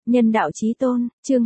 Nhân đạo chí tôn, chương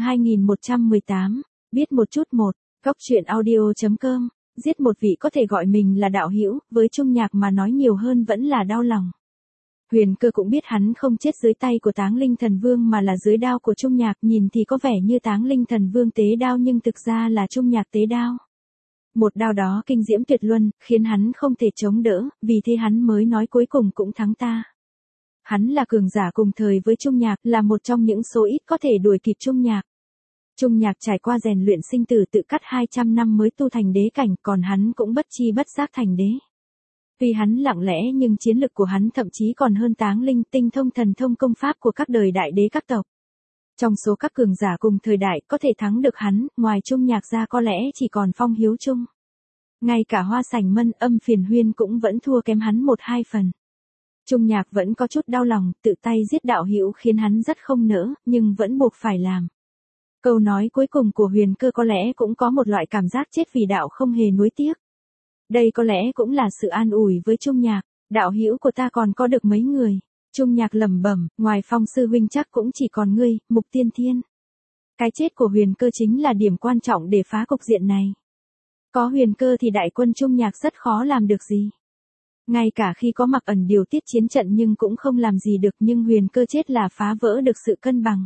2118, biết một chút một, góc truyện audio.com, giết một vị có thể gọi mình là đạo hữu, với Trung Nhạc mà nói nhiều hơn vẫn là đau lòng. Huyền Cơ cũng biết hắn không chết dưới tay của Táng Linh Thần Vương mà là dưới đao của Trung Nhạc, nhìn thì có vẻ như Táng Linh Thần Vương tế đao nhưng thực ra là Trung Nhạc tế đao. Một đao đó kinh diễm tuyệt luân, khiến hắn không thể chống đỡ, vì thế hắn mới nói cuối cùng cũng thắng ta. Hắn là cường giả cùng thời với Trung Nhạc, là một trong những số ít có thể đuổi kịp Trung Nhạc. Trung Nhạc trải qua rèn luyện sinh tử tự cắt 200 năm mới tu thành đế cảnh, còn hắn cũng bất chi bất giác thành đế. Tuy hắn lặng lẽ nhưng chiến lực của hắn thậm chí còn hơn Táng Linh, tinh thông thần thông công pháp của các đời đại đế các tộc. Trong số các cường giả cùng thời đại có thể thắng được hắn, ngoài Trung Nhạc ra có lẽ chỉ còn Phong Hiếu Trung. Ngay cả Hoa Sảnh Mân, Âm Phiền Huyên cũng vẫn thua kém hắn 1-2 phần. Trung Nhạc vẫn có chút đau lòng, tự tay giết đạo hữu khiến hắn rất không nỡ, nhưng vẫn buộc phải làm. Câu nói cuối cùng của Huyền Cơ có lẽ cũng có một loại cảm giác chết vì đạo không hề nuối tiếc. Đây có lẽ cũng là sự an ủi với Trung Nhạc, đạo hữu của ta còn có được mấy người. Trung Nhạc lẩm bẩm, ngoài Phong sư huynh chắc cũng chỉ còn ngươi, Mục Tiên Thiên. Cái chết của Huyền Cơ chính là điểm quan trọng để phá cục diện này. Có Huyền Cơ thì đại quân Trung Nhạc rất khó làm được gì. Ngay cả khi có Mặc Ẩn điều tiết chiến trận nhưng cũng không làm gì được, nhưng Huyền Cơ chết là phá vỡ được sự cân bằng.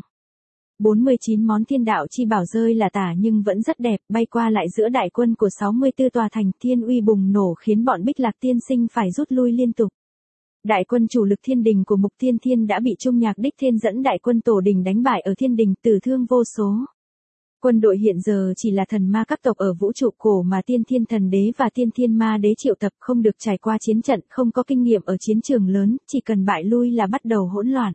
49 món thiên đạo chi bảo rơi là tả nhưng vẫn rất đẹp, bay qua lại giữa đại quân của 64 tòa thành, thiên uy bùng nổ khiến bọn Bích Lạc tiên sinh phải rút lui liên tục. Đại quân chủ lực thiên đình của Mục Tiên Thiên đã bị Trung Nhạc đích thiên dẫn đại quân tổ đình đánh bại ở thiên đình, tử thương vô số. Quân đội hiện giờ chỉ là thần ma các tộc ở vũ trụ cổ mà Tiên Thiên Thần Đế và Tiên Thiên Ma Đế triệu tập, không được trải qua chiến trận, không có kinh nghiệm ở chiến trường lớn, chỉ cần bại lui là bắt đầu hỗn loạn.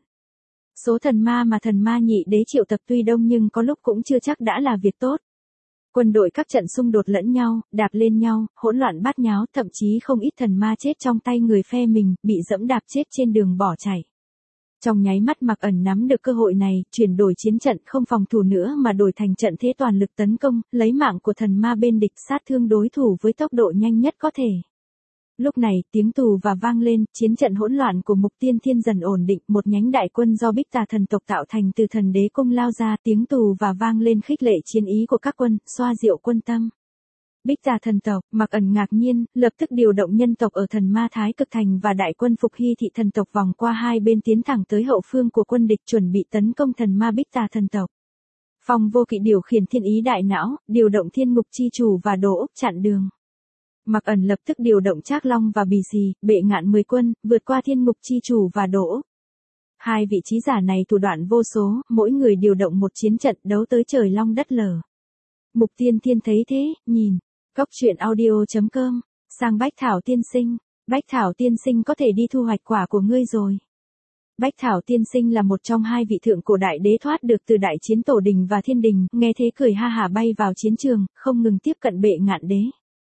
Số thần ma mà thần ma nhị đế triệu tập tuy đông nhưng có lúc cũng chưa chắc đã là việc tốt. Quân đội các trận xung đột lẫn nhau, đạp lên nhau, hỗn loạn bát nháo, thậm chí không ít thần ma chết trong tay người phe mình, bị dẫm đạp chết trên đường bỏ chạy. Trong nháy mắt Mặc Ẩn nắm được cơ hội này, chuyển đổi chiến trận không phòng thủ nữa mà đổi thành trận thế toàn lực tấn công, lấy mạng của thần ma bên địch, sát thương đối thủ với tốc độ nhanh nhất có thể. Lúc này, tiếng tù và vang lên, chiến trận hỗn loạn của Mục Tiên Thiên dần ổn định, một nhánh đại quân do Bích Tà thần tộc tạo thành từ thần đế cung lao ra, tiếng tù và vang lên khích lệ chiến ý của các quân, xoa dịu quân tâm. Bích Tà thần tộc, Mặc Ẩn ngạc nhiên, lập tức điều động nhân tộc ở thần ma Thái Cực Thành và đại quân Phục Hy thị thần tộc vòng qua hai bên tiến thẳng tới hậu phương của quân địch, chuẩn bị tấn công thần ma Bích Tà thần tộc. Phong Vô Kỵ điều khiển thiên ý đại não, điều động thiên ngục chi chủ và đồ ốc chặn đường. Mặc Ẩn lập tức điều động Trác Long và Bì Xì, Bệ Ngạn 10 quân, vượt qua thiên ngục chi chủ và đồ ốc. Hai vị trí giả này thủ đoạn vô số, mỗi người điều động một chiến trận, đấu tới trời long đất lở. Mục Tiên Thiên thấy thế, nhìn, góc truyện audio.com, sang Bách Thảo tiên sinh. Bách Thảo tiên sinh có thể đi thu hoạch quả của ngươi rồi. Bách Thảo tiên sinh là một trong hai vị thượng cổ đại đế thoát được từ đại chiến tổ đình và thiên đình, nghe thế cười ha hả bay vào chiến trường, không ngừng tiếp cận Bệ Ngạn đế.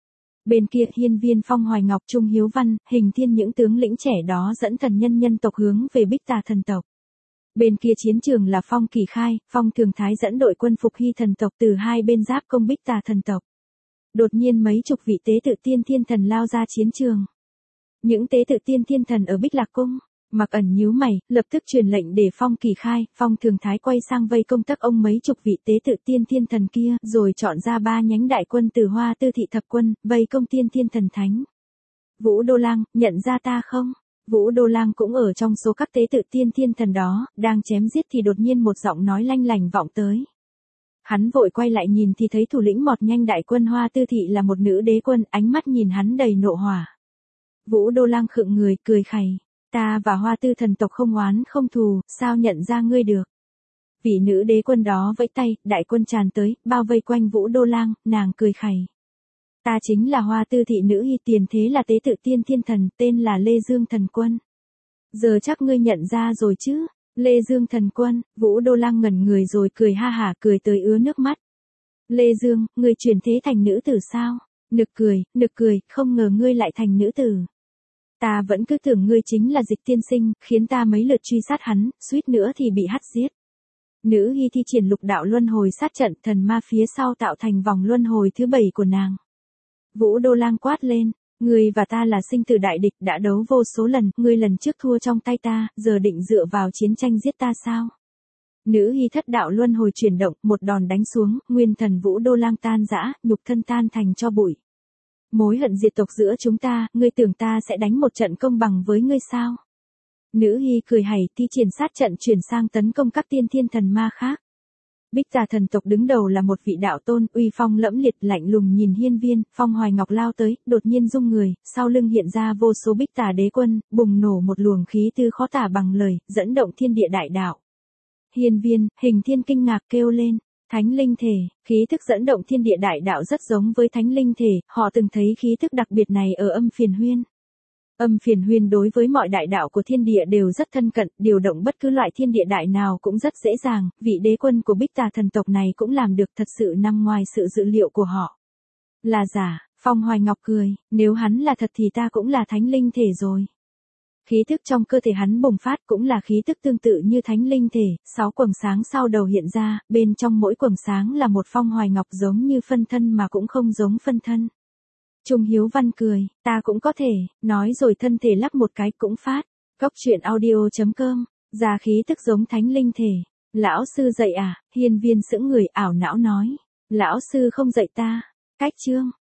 Bên kia Hiên Viên Phong, Hoài Ngọc, Trung Hiếu Văn, Hình Thiên những tướng lĩnh trẻ đó dẫn thần nhân tộc hướng về Bích Tà thần tộc. Bên kia chiến trường là Phong Kỳ Khai, Phong Thường Thái dẫn đội quân Phục Hy thần tộc từ hai bên giáp công Bích Tà thần tộc. Đột nhiên mấy chục vị tế tự tiên thiên thần lao ra chiến trường. Những tế tự tiên thiên thần ở Bích Lạc cung. Mặc Ẩn nhíu mày, lập tức truyền lệnh để Phong Kỳ Khai, Phong Thường Thái quay sang vây công tất ông mấy chục vị tế tự tiên thiên thần kia, rồi chọn ra 3 nhánh đại quân từ Hoa Tư thị thập quân, vây công tiên thiên thần thánh. Vũ Đô Lang, nhận ra ta không? Vũ Đô Lang cũng ở trong số các tế tự tiên thiên thần đó, đang chém giết thì đột nhiên một giọng nói lanh lành vọng tới. Hắn vội quay lại nhìn thì thấy thủ lĩnh mọt nhanh đại quân Hoa Tư thị là một nữ đế quân, ánh mắt nhìn hắn đầy nộ hỏa. Vũ Đô Lang khựng người, cười khẩy. Ta và Hoa Tư thần tộc không oán không thù, sao nhận ra ngươi được? Vị nữ đế quân đó vẫy tay, đại quân tràn tới, bao vây quanh Vũ Đô Lang, nàng cười khẩy. Ta chính là Hoa Tư thị nữ Hy, tiền thế là tế tự tiên thiên thần, tên là Lê Dương thần quân. Giờ chắc ngươi nhận ra rồi chứ? Lê Dương thần quân. Vũ Đô Lang ngẩn người rồi cười ha hả, cười tới ứa nước mắt. Lê Dương, ngươi chuyển thế thành nữ tử sao? Nực cười, không ngờ ngươi lại thành nữ tử. Ta vẫn cứ tưởng ngươi chính là Dịch tiên sinh, khiến ta mấy lượt truy sát hắn, suýt nữa thì bị hắt giết. Nữ Hy thi triển lục đạo luân hồi sát trận, thần ma phía sau tạo thành vòng luân hồi thứ 7 của nàng. Vũ Đô Lang quát lên, ngươi và ta là sinh tử đại địch, đã đấu vô số lần, ngươi lần trước thua trong tay ta, giờ định dựa vào chiến tranh giết ta sao? Nữ hy thất đạo luân hồi chuyển động, một đòn đánh xuống, nguyên thần vũ đô lang tan rã, nhục thân tan thành cho bụi. Mối hận diệt tộc giữa chúng ta, ngươi tưởng ta sẽ đánh một trận công bằng với ngươi sao? Nữ hy cười hày, thi triển sát trận chuyển sang tấn công các tiên thiên thần ma khác. Bích Tà thần tộc đứng đầu là một vị đạo tôn, uy phong lẫm liệt, lạnh lùng nhìn Hiên Viên, Phong Hoài Ngọc lao tới, đột nhiên rung người, sau lưng hiện ra vô số Bích Tà đế quân, bùng nổ một luồng khí tư khó tả bằng lời, dẫn động thiên địa đại đạo. Hiên Viên, Hình Thiên kinh ngạc kêu lên, thánh linh thể, khí thức dẫn động thiên địa đại đạo rất giống với thánh linh thể, họ từng thấy khí thức đặc biệt này ở Âm Phiền Huyên. Âm Phiền Huyên đối với mọi đại đạo của thiên địa đều rất thân cận, điều động bất cứ loại thiên địa đại nào cũng rất dễ dàng, vị đế quân của Bích Tà thần tộc này cũng làm được, thật sự nằm ngoài sự dự liệu của họ. Là giả, Phong Hoài Ngọc cười, nếu hắn là thật thì ta cũng là thánh linh thể rồi. Khí thức trong cơ thể hắn bùng phát cũng là khí thức tương tự như thánh linh thể, 6 quầng sáng sau đầu hiện ra, bên trong mỗi quầng sáng là một Phong Hoài Ngọc giống như phân thân mà cũng không giống phân thân. Trung Hiếu Văn cười, ta cũng có thể, nói rồi thân thể lắc một cái cũng phát. Góc truyện audio.com, ra khí tức giống thánh linh thể. Lão sư dạy à? Hiên Viên sững người ảo não nói. Lão sư không dạy ta. Cách chương.